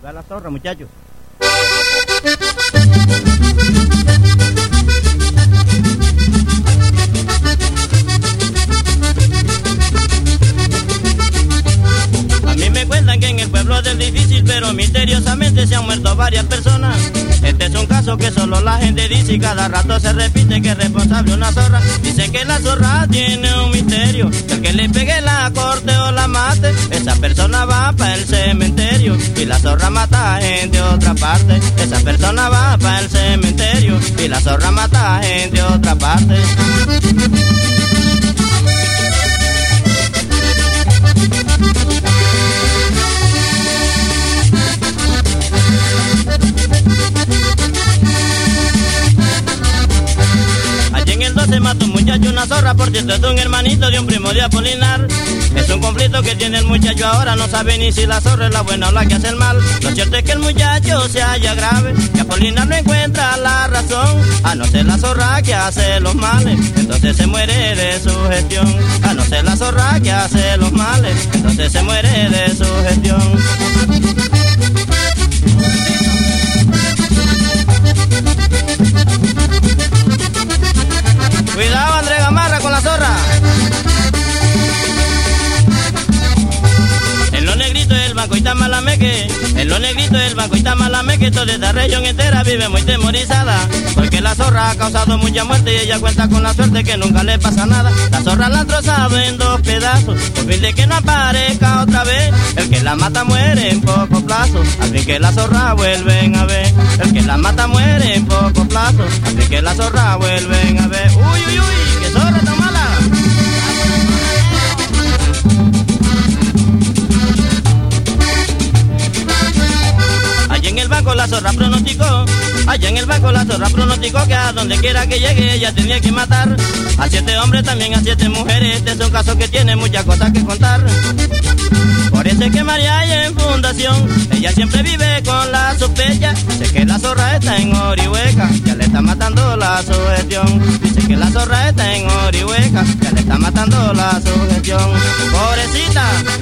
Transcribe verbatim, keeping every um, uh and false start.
va la zorra, muchachos. A mí me cuentan que en el pueblo es difícil, pero misteriosamente se han muerto varias personas. Este es un caso que solo la gente dice y cada rato se repite que es responsable una zorra. Dicen que la zorra tiene un misterio, que el que le pegue la corte o la mate, esa persona va para el cementerio. Y la zorra mata a gente de otra parte, esa persona va para el cementerio. Y la zorra mata a gente de otra parte. Se mató un muchacho, una zorra, por cierto es de un hermanito de un primo de Apolinar. Es un conflicto que tiene el muchacho ahora, no sabe ni si la zorra es la buena o la que hace el mal. Lo cierto es que el muchacho se halla grave, que Apolinar no encuentra la razón, a no ser la zorra que hace los males, entonces se muere de su gestión. A no ser la zorra que hace los males, entonces se muere de su gestión. Cuidado, Andrés Gamarra, con la zorra. En los negritos del banco y Tamalameque, en los negritos del banco y Tamalameque, toda esta región entera vive muy temorizada, porque la zorra ha causado mucha muerte y ella cuenta con la suerte que nunca le pasa nada. La zorra la han trozado en dos pedazos, con fin de que no aparezca otra vez. El que la mata muere en poco plazo, al fin que la zorra vuelven a ver. El que la mata muere en poco plazo, al fin que la zorra vuelven a ver. Uy, uy, uy, qué zorra tan mala. Allá en el banco la zorra pronosticó, allá en el banco la zorra pronosticó que a donde quiera que llegue ella tenía que matar a siete hombres, también a siete mujeres. Este es un caso que tiene muchas cosas que contar. Por eso es que María hay en fundación, ella siempre vive con la sospecha. Dice que la zorra está en Orihueca, ya le está matando la sugestión. Dice que la zorra está en Orihueca, ya le está matando la sugestión. Pobrecita.